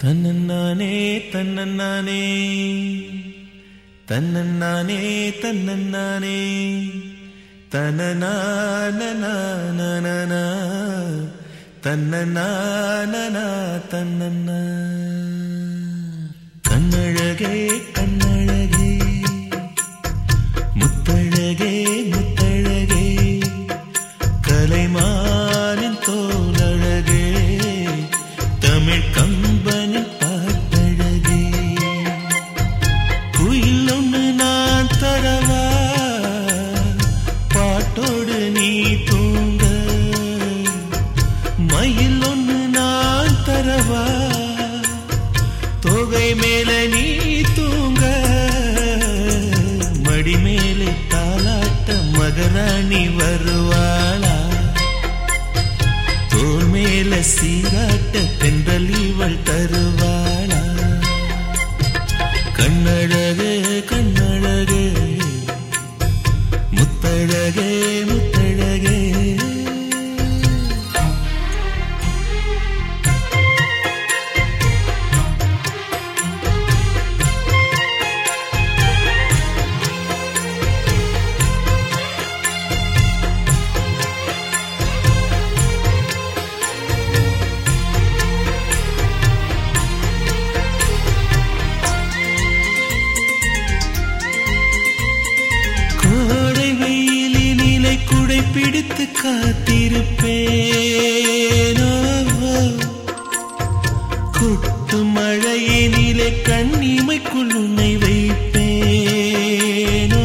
தன்னன்னானே தன்னன்னானே தன்னன்னானே தன்னன்னானே தன்னனானனானனா தன்னனானனா தன்னன்னா. கண்ணழகே கண்ணழகே முத்தழகே முத்தழகே கலைமானின் தோலழகே தமிழ் கம்பனின் பாட்டழகே. குயில் ஒன்று நான் தரவா பாட்டோடு நீ தூங்க, மயில் ஒன்று நான் தரவா தொகை மேல நீ தூங்க, மடி மேலே தாலாட்ட மகராணி வருவாளா, தோல் மேல சீராட்ட தென்றல் இவள் தருவாளா. கண்ணழகே கண்ணழகே முத்தழகே முத்தழகே. பிடித்து காத்திருப்பேனோ, கொட்டு மழையினிலே கண்ணிமைக்குள் உன்னை வைப்பேனோ,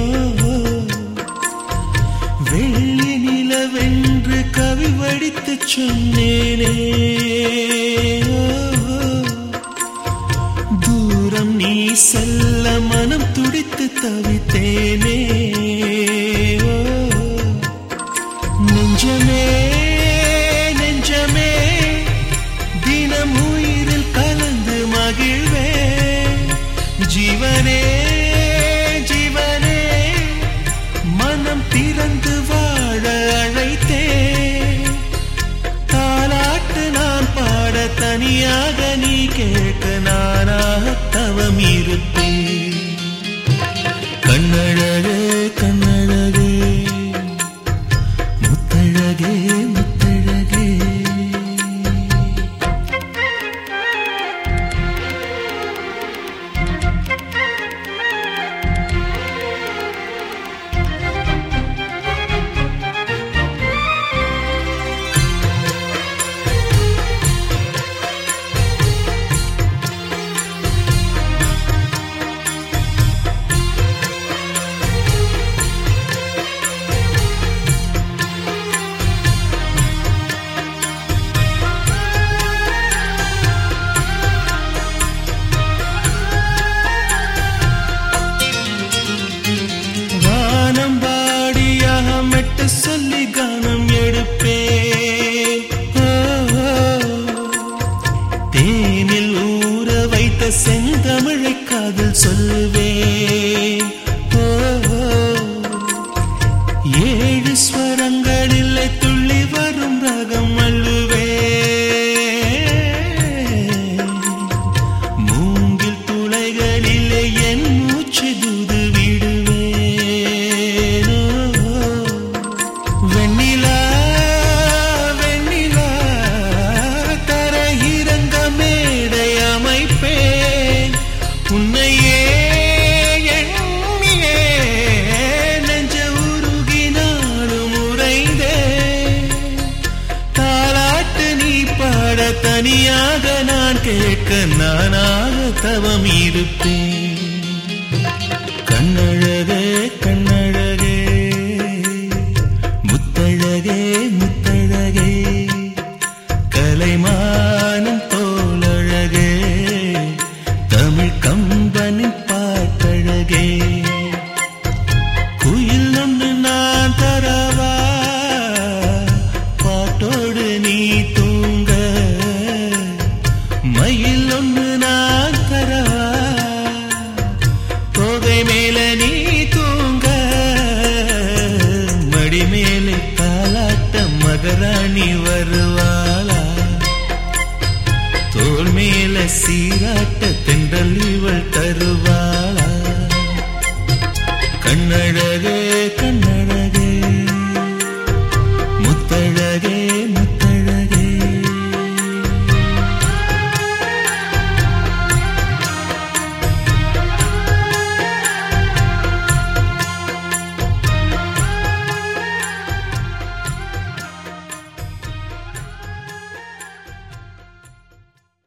வெள்ளி நிலவென்று கவி வடித்து சொன்னேனே, தூரம் நீ செல்ல மனம் துடித்து தவித்தேனே. நெஞ்சமே நெஞ்சமே தினம் உயிரில் கலந்து மகிழ்வே, ஜீவனே ஜீவனே மனம் திறந்து வாழ அழைத்தே. தாலாட்டு நான் பாட தனியாக நீ கேட்க நானாக தவம் இருப்பேன். கண்ணழகே கண்ணழகே முத்தழகே முத்தழகே. சொல்லி கானம் எடுப்பேன், தேனில் ஊற வைத்த செந்தமிழை காதல் சொல்வேன். ஏழு ஸ்வரங்களில் துள்ளி வரும் ரகம் அள்ளுவேன், மூங்கில் துளைகளிலே என் மூச்சு தூது உன்னையே எண்ணியே நெஞ்ச உருகினாலும் உறைந்தே. தாலாட்டு நீ பாட தனியாக நான் கேட்க நானாக தவம் இருப்பேன். கண்ணழகே கண்ணழகே முத்தழகே முத்தழகே கலைமானம் தோலழகே தமிழ் கம்பனின் பாட்டழகே. குயில் ஒன்று நான் தரவா பாட்டோடு நீ தூங்க, மயில் ஒன்று நான் தரவா தொகை மேல நீ தூங்க, மடி மேலே தாலாட்ட மகராணி வருவாளா, தோல் மேல சீராட்ட தென்றல் இவள் தருவாளா கண்ணழகே